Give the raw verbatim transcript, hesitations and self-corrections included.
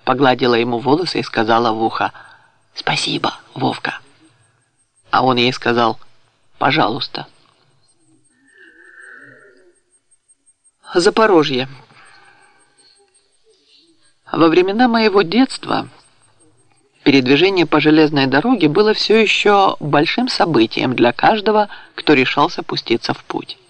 погладила ему волосы и сказала в ухо: «Спасибо, Вовка». А он ей сказал: «Пожалуйста». Запорожье. Во времена моего детства передвижение по железной дороге было все еще большим событием для каждого, кто решался пуститься в путь.